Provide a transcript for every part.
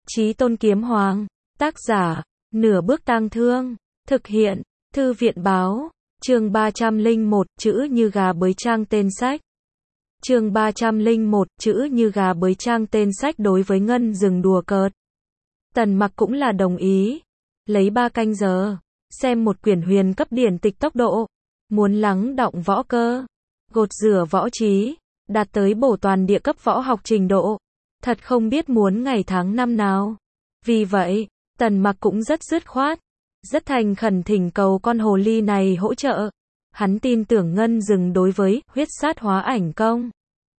Chí Tôn Kiếm Hoàng, tác giả, Nửa Bước Tang Thương, thực hiện, Thư viện báo, chương 301, chữ như gà bới trang tên sách. Chương 301, chữ như gà bới trang tên sách đối với Ngân Dừng đùa cợt. Tần Mặc cũng là đồng ý, lấy 3 canh giờ, xem một quyển huyền cấp điển tịch tốc độ, muốn lắng đọng võ cơ, gột rửa võ trí, đạt tới bổ toàn địa cấp võ học trình độ. Thật không biết muốn ngày tháng năm nào. Vì vậy, Tần Mặc cũng rất dứt khoát, rất thành khẩn thỉnh cầu con hồ ly này hỗ trợ. Hắn tin tưởng Ngân Dừng đối với huyết sát hóa ảnh công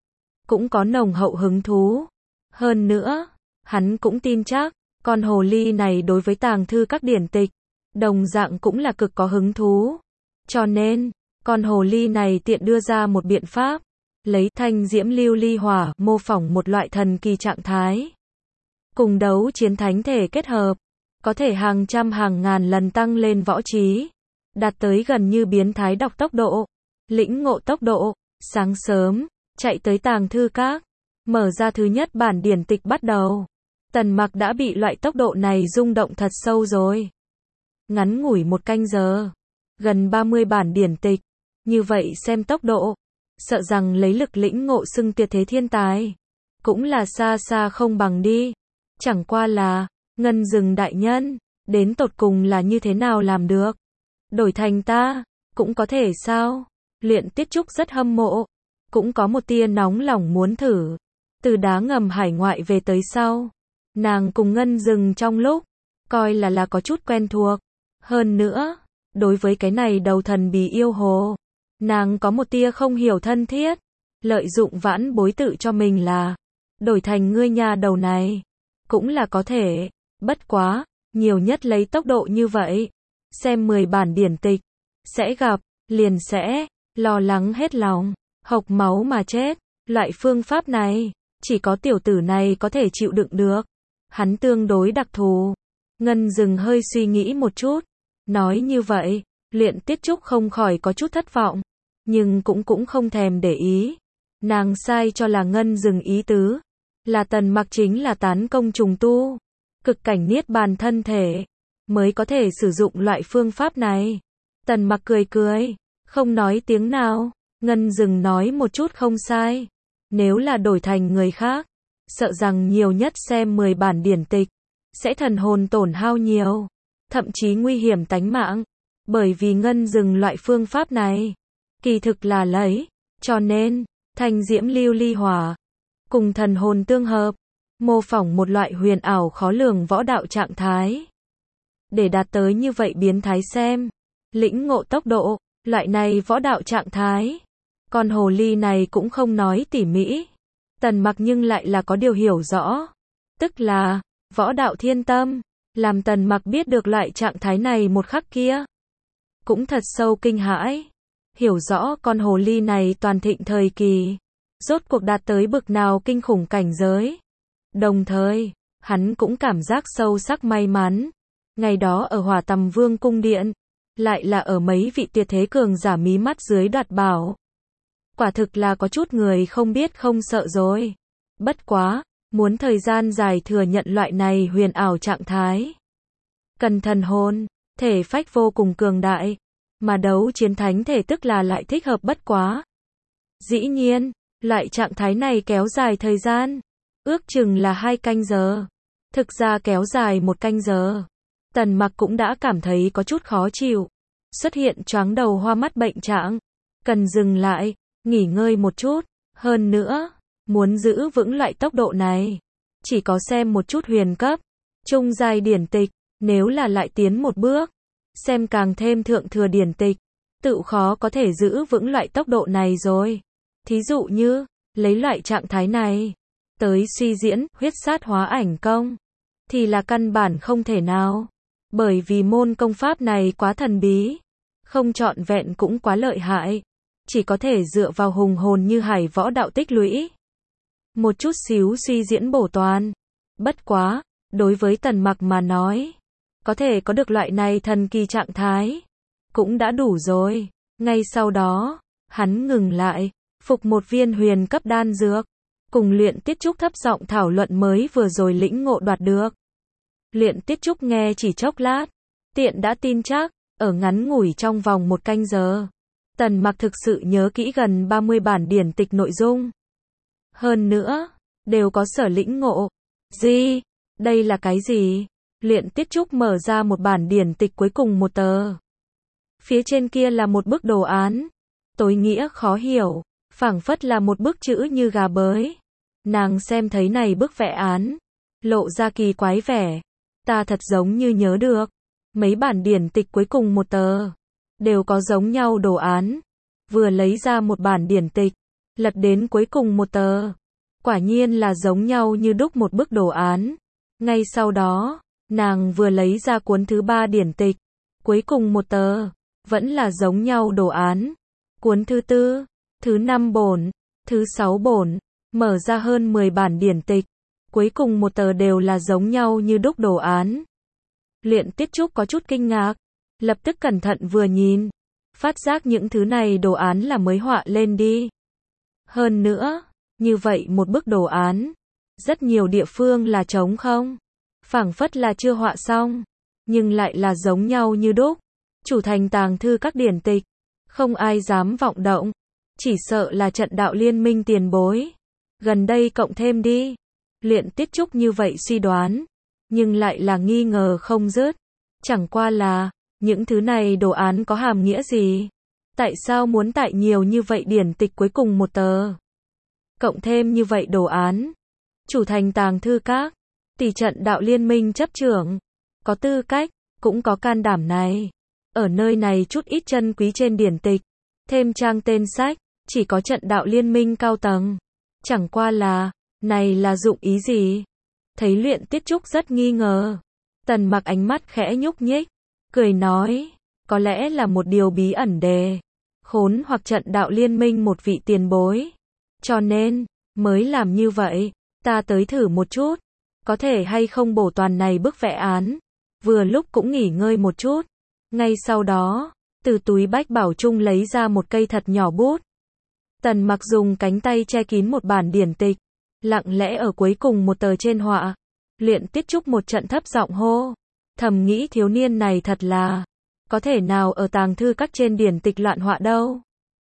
cũng có nồng hậu hứng thú. Hơn nữa, hắn cũng tin chắc, con hồ ly này đối với tàng thư các điển tịch, đồng dạng cũng là cực có hứng thú. Cho nên, con hồ ly này tiện đưa ra một biện pháp, lấy thanh diễm lưu ly hỏa mô phỏng một loại thần kỳ trạng thái. Cùng đấu chiến thánh thể kết hợp, có thể hàng trăm hàng ngàn lần tăng lên võ trí, đạt tới gần như biến thái đọc tốc độ, lĩnh ngộ tốc độ. Sáng sớm, chạy tới tàng thư các, mở ra thứ nhất bản điển tịch bắt đầu. Tần Mặc đã bị loại tốc độ này rung động thật sâu rồi. Ngắn ngủi 1 canh giờ, gần 30 bản điển tịch, như vậy xem tốc độ, sợ rằng lấy lực lĩnh ngộ xưng tuyệt thế thiên tài, cũng là xa xa không bằng đi. Chẳng qua là, Ngân Dừng đại nhân, đến tột cùng là như thế nào làm được? Đổi thành ta, cũng có thể sao? Luyện Tiết Trúc rất hâm mộ, cũng có một tia nóng lòng muốn thử. Từ đá ngầm hải ngoại về tới sau, nàng cùng Ngân Dừng trong lúc, coi là có chút quen thuộc. Hơn nữa, đối với cái này đầu thần bí yêu hồ, nàng có một tia không hiểu thân thiết, lợi dụng vãn bối tự cho mình là, đổi thành ngươi nhà đầu này, cũng là có thể, bất quá, nhiều nhất lấy tốc độ như vậy, xem 10 bản điển tịch, sẽ gặp, liền sẽ, lo lắng hết lòng, hộc máu mà chết, loại phương pháp này, chỉ có tiểu tử này có thể chịu đựng được, hắn tương đối đặc thù. Ngân Dừng hơi suy nghĩ một chút, nói như vậy, Luyện Tiết Trúc không khỏi có chút thất vọng, nhưng cũng không thèm để ý. Nàng sai cho là Ngân Dừng ý tứ, là Tần Mặc chính là tán công trùng tu, cực cảnh niết bàn thân thể, mới có thể sử dụng loại phương pháp này. Tần Mặc cười cười, không nói tiếng nào. Ngân Dừng nói một chút không sai. Nếu là đổi thành người khác, sợ rằng nhiều nhất xem 10 bản điển tịch, sẽ thần hồn tổn hao nhiều, thậm chí nguy hiểm tánh mạng. Bởi vì Ngân Dừng loại phương pháp này, kỳ thực là lấy, cho nên, thanh diễm lưu ly hỏa, cùng thần hồn tương hợp, mô phỏng một loại huyền ảo khó lường võ đạo trạng thái. Để đạt tới như vậy biến thái xem, lĩnh ngộ tốc độ, loại này võ đạo trạng thái. Con hồ ly này cũng không nói tỉ mỉ. Tần Mặc nhưng lại là có điều hiểu rõ. Tức là, võ đạo thiên tâm, làm Tần Mặc biết được loại trạng thái này một khắc kia. Cũng thật sâu kinh hãi. Hiểu rõ con hồ ly này toàn thịnh thời kỳ, rốt cuộc đạt tới bực nào kinh khủng cảnh giới. Đồng thời, hắn cũng cảm giác sâu sắc may mắn. Ngày đó ở Hỏa Tầm Vương cung điện, lại là ở mấy vị tuyệt thế cường giả mí mắt dưới đoạt bảo. Quả thực là có chút người không biết không sợ rồi. Bất quá, muốn thời gian dài thừa nhận loại này huyền ảo trạng thái, cần thần hồn, thể phách vô cùng cường đại, mà đấu chiến thánh thể tức là lại thích hợp bất quá. Dĩ nhiên, loại trạng thái này kéo dài thời gian, ước chừng là 2 canh giờ. Thực ra kéo dài 1 canh giờ. Tần Mặc cũng đã cảm thấy có chút khó chịu, xuất hiện choáng đầu hoa mắt bệnh trạng, cần dừng lại, nghỉ ngơi một chút. Hơn nữa, muốn giữ vững loại tốc độ này, chỉ có xem một chút huyền cấp, trung giai điển tịch, nếu là lại tiến một bước, xem càng thêm thượng thừa điển tịch, tự khó có thể giữ vững loại tốc độ này rồi. Thí dụ như, lấy loại trạng thái này, tới suy diễn, huyết sát hóa ảnh công, thì là căn bản không thể nào. Bởi vì môn công pháp này quá thần bí, không trọn vẹn cũng quá lợi hại, chỉ có thể dựa vào hùng hồn như hải võ đạo tích lũy, một chút xíu suy diễn bổ toàn. Bất quá, đối với Tần Mặc mà nói, có thể có được loại này thần kỳ trạng thái, cũng đã đủ rồi. Ngay sau đó, hắn ngừng lại, phục một viên huyền cấp đan dược, cùng Luyện Tiết Trúc thấp giọng thảo luận mới vừa rồi lĩnh ngộ đoạt được. Luyện Tiết Trúc nghe chỉ chốc lát, tiện đã tin chắc, ở ngắn ngủi trong vòng 1 canh giờ, Tần Mặc thực sự nhớ kỹ gần 30 bản điển tịch nội dung. Hơn nữa, đều có sở lĩnh ngộ. Gì? Đây là cái gì? Luyện Tiết Trúc mở ra một bản điển tịch cuối cùng một tờ. Phía trên kia là một bức đồ án, tối nghĩa khó hiểu, phảng phất là một bức chữ như gà bới. Nàng xem thấy này bức vẽ án, lộ ra kỳ quái vẻ. Ta thật giống như nhớ được, mấy bản điển tịch cuối cùng một tờ, đều có giống nhau đồ án. Vừa lấy ra một bản điển tịch, lật đến cuối cùng một tờ, quả nhiên là giống nhau như đúc một bức đồ án. Ngay sau đó, nàng vừa lấy ra cuốn thứ 3 điển tịch, cuối cùng một tờ, vẫn là giống nhau đồ án. Cuốn thứ 4, thứ 5 bổn, thứ 6 bổn, mở ra hơn 10 bản điển tịch, cuối cùng một tờ đều là giống nhau như đúc đồ án. Luyện Tiết Trúc có chút kinh ngạc, lập tức cẩn thận vừa nhìn, phát giác những thứ này đồ án là mới họa lên đi. Hơn nữa, như vậy một bức đồ án, rất nhiều địa phương là trống không, phảng phất là chưa họa xong, nhưng lại là giống nhau như đúc. Chủ thành tàng thư các điển tịch, không ai dám vọng động, chỉ sợ là trận đạo liên minh tiền bối. Gần đây cộng thêm đi. Luyện Tiết Trúc như vậy suy đoán, nhưng lại là nghi ngờ không dứt. Chẳng qua là, những thứ này đồ án có hàm nghĩa gì? Tại sao muốn tại nhiều như vậy điển tịch cuối cùng một tờ? Cộng thêm như vậy đồ án. Chủ thành tàng thư các, tỷ trận đạo liên minh chấp trưởng, có tư cách, cũng có can đảm này. Ở nơi này chút ít chân quý trên điển tịch, thêm trang tên sách, chỉ có trận đạo liên minh cao tầng. Chẳng qua là, này là dụng ý gì? Thấy Luyện Tiết Trúc rất nghi ngờ. Tần Mặc ánh mắt khẽ nhúc nhích, cười nói, có lẽ là một điều bí ẩn đề. Khốn hoặc trận đạo liên minh một vị tiền bối. Cho nên, mới làm như vậy, ta tới thử một chút. Có thể hay không bổ toàn này bức vẽ án. Vừa lúc cũng nghỉ ngơi một chút. Ngay sau đó, từ túi bách bảo chung lấy ra một cây thật nhỏ bút. Tần Mặc dùng cánh tay che kín một bản điển tịch, lặng lẽ ở cuối cùng một tờ trên họa. Luyện Tiết Trúc một trận thấp giọng hô, thầm nghĩ thiếu niên này thật là, có thể nào ở tàng thư các trên điển tịch loạn họa đâu.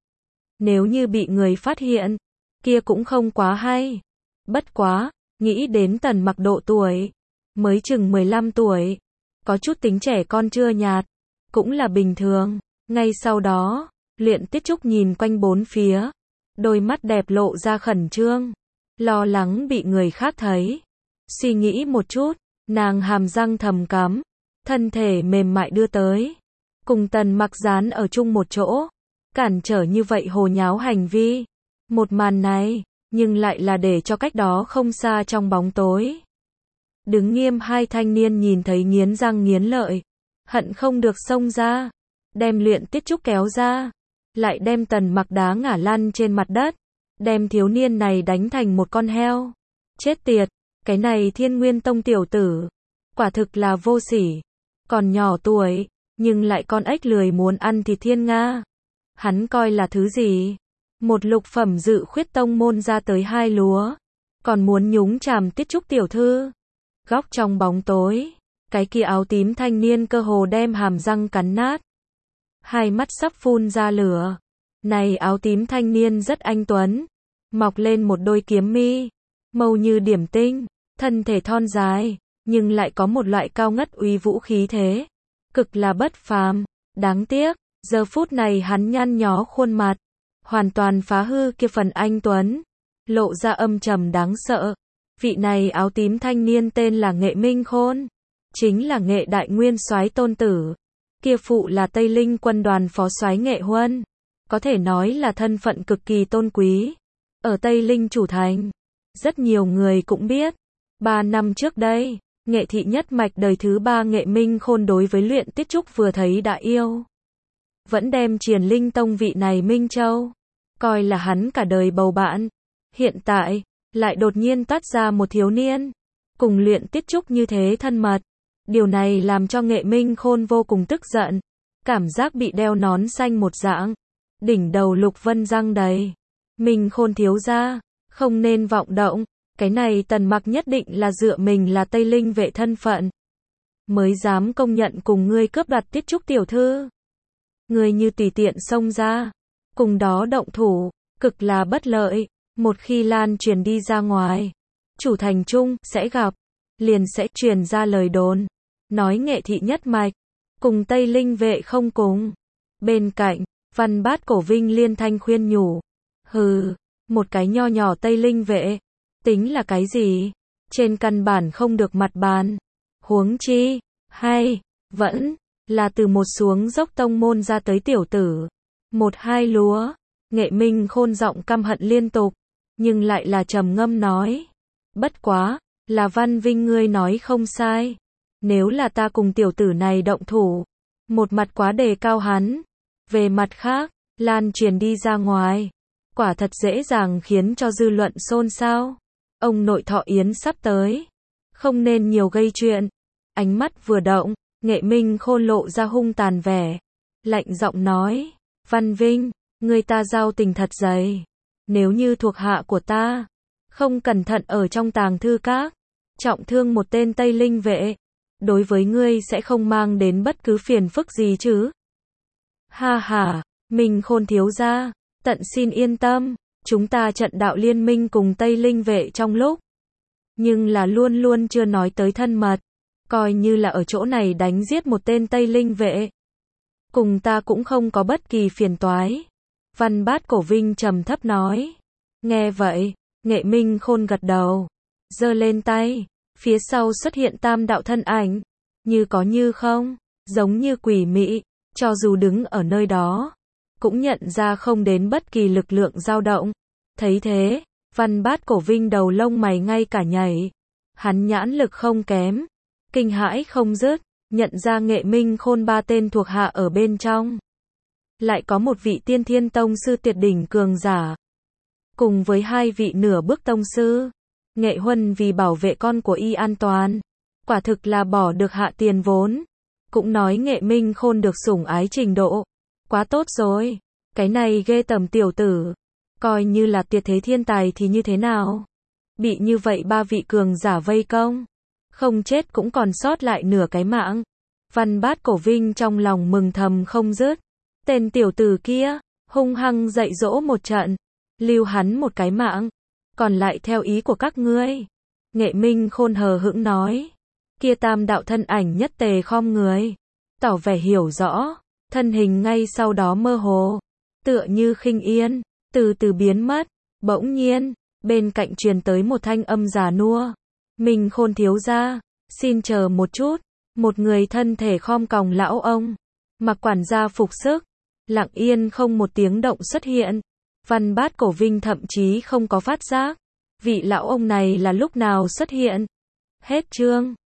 Nếu như bị người phát hiện, kia cũng không quá hay. Bất quá, nghĩ đến Tần Mặc độ tuổi, mới chừng 15 tuổi, có chút tính trẻ con chưa nhạt, cũng là bình thường. Ngay sau đó, Luyện Tiết Trúc nhìn quanh bốn phía, đôi mắt đẹp lộ ra khẩn trương, lo lắng bị người khác thấy. Suy nghĩ một chút, nàng hàm răng thầm cắm, thân thể mềm mại đưa tới, cùng Tần Mặc dán ở chung một chỗ, cản trở như vậy hồ nháo hành vi. Một màn này, nhưng lại là để cho cách đó không xa trong bóng tối. Đứng nghiêm hai thanh niên nhìn thấy nghiến răng nghiến lợi, hận không được xông ra, đem Luyện Tiết Trúc kéo ra, lại đem Tần Mặc đá ngả lăn trên mặt đất, đem thiếu niên này đánh thành một con heo. Chết tiệt, cái này Thiên Nguyên Tông tiểu tử, quả thực là vô sỉ, còn nhỏ tuổi, nhưng lại con ếch lười muốn ăn thịt thiên nga. Hắn coi là thứ gì? Một lục phẩm dự khuyết tông môn ra tới 2 lúa, còn muốn nhúng chàm Tiết Trúc tiểu thư. Góc trong bóng tối, cái kia áo tím thanh niên cơ hồ đem hàm răng cắn nát, hai mắt sắp phun ra lửa. Này áo tím thanh niên rất anh tuấn, mọc lên một đôi kiếm mi, màu như điểm tinh, thân thể thon dài, nhưng lại có một loại cao ngất uy vũ khí thế, cực là bất phàm. Đáng tiếc, giờ phút này hắn nhăn nhó khuôn mặt, hoàn toàn phá hư kia phần anh tuấn, lộ ra âm trầm đáng sợ. Vị này áo tím thanh niên tên là Nghệ Minh Khôn, chính là Nghệ Đại Nguyên Soái tôn tử, kia phụ là Tây Linh quân đoàn phó soái Nghệ Huân, có thể nói là thân phận cực kỳ tôn quý. Ở Tây Linh chủ thành, rất nhiều người cũng biết, 3 năm trước đây, Nghệ thị nhất mạch đời thứ 3 Nghệ Minh Khôn đối với Luyện Tiết Trúc vừa thấy đã yêu. Vẫn đem Triền Linh Tông vị này Minh Châu, coi là hắn cả đời bầu bạn. Hiện tại, lại đột nhiên toát ra một thiếu niên, cùng Luyện Tiết Trúc như thế thân mật. Điều này làm cho Nghệ Minh Khôn vô cùng tức giận, cảm giác bị đeo nón xanh một dạng, đỉnh đầu lục vân răng đầy. Minh Khôn thiếu gia, Không nên vọng động, cái này Tần Mặc nhất định là dựa mình là Tây Linh vệ thân phận, mới dám công nhận cùng ngươi cướp đoạt Tiết Trúc tiểu thư. Ngươi như tùy tiện xông ra, cùng đó động thủ, cực là bất lợi, một khi lan truyền đi ra ngoài, chủ thành trung sẽ gặp, liền sẽ truyền ra lời đồn, nói Nghệ thị nhất mạch, cùng Tây Linh vệ không cùng. Bên cạnh, Văn Bát Cổ Vinh liên thanh khuyên nhủ, hừ, một cái nho nhỏ Tây Linh vệ, tính là cái gì, trên căn bản không được mặt bàn, huống chi, hay, vẫn, là từ một xuống dốc tông môn ra tới tiểu tử, một hai lúa. Nghệ Minh Khôn giọng căm hận liên tục, nhưng lại là trầm ngâm nói, bất quá, là Văn Vinh ngươi nói không sai, nếu là ta cùng tiểu tử này động thủ, một mặt quá đề cao hắn, về mặt khác, lan truyền đi ra ngoài, quả thật dễ dàng khiến cho dư luận xôn xao. Ông nội thọ yến sắp tới, không nên nhiều gây chuyện. Ánh mắt vừa động, Nghệ Minh Khôn lộ ra hung tàn vẻ, lạnh giọng nói, Văn Vinh, người ta giao tình thật dày, nếu như thuộc hạ của ta, không cẩn thận ở trong tàng thư các, trọng thương một tên Tây Linh vệ, đối với ngươi sẽ không mang đến bất cứ phiền phức gì chứ. Ha ha, Minh Khôn thiếu gia, tận xin yên tâm, chúng ta trận đạo liên minh cùng Tây Linh vệ trong lúc, nhưng là luôn luôn chưa nói tới thân mật, coi như là ở chỗ này đánh giết một tên Tây Linh vệ, cùng ta cũng không có bất kỳ phiền toái. Văn Bát Cổ Vinh trầm thấp nói. Nghe vậy, Nghệ Minh Khôn gật đầu, giơ lên tay, phía sau xuất hiện tam đạo thân ảnh, như có như không, giống như quỷ mị, cho dù đứng ở nơi đó, cũng nhận ra không đến bất kỳ lực lượng dao động. Thấy thế, Văn Bát Cổ Vinh đầu lông mày ngay cả nhảy, hắn nhãn lực không kém, kinh hãi không dứt, nhận ra Nghệ Minh Khôn ba tên thuộc hạ ở bên trong, lại có một vị Tiên Thiên tông sư tuyệt đỉnh cường giả, cùng với hai vị nửa bước tông sư. Nghệ Huân vì bảo vệ con của y an toàn, quả thực là bỏ được hạ tiền vốn, cũng nói Nghệ Minh Khôn được sủng ái trình độ, quá tốt rồi, cái này ghê tởm tiểu tử, coi như là tuyệt thế thiên tài thì như thế nào, bị như vậy ba vị cường giả vây công, không chết cũng còn sót lại nửa cái mạng. Văn Bát Cổ Vinh trong lòng mừng thầm không dứt, tên tiểu tử kia, hung hăng dạy dỗ một trận, lưu hắn một cái mạng, còn lại theo ý của các ngươi. Nghệ Minh Khôn hờ hững nói, kia tam đạo thân ảnh nhất tề khom người, tỏ vẻ hiểu rõ, thân hình ngay sau đó mơ hồ, tựa như khinh yên, từ từ biến mất. Bỗng nhiên, bên cạnh truyền tới một thanh âm già nua, Minh Khôn thiếu gia, xin chờ một chút. Một người thân thể khom còng lão ông, mặc quản gia phục sức, lặng yên không một tiếng động xuất hiện. Văn Bát Cổ Vinh thậm chí không có phát giác, vị lão ông này là lúc nào xuất hiện. Hết chương.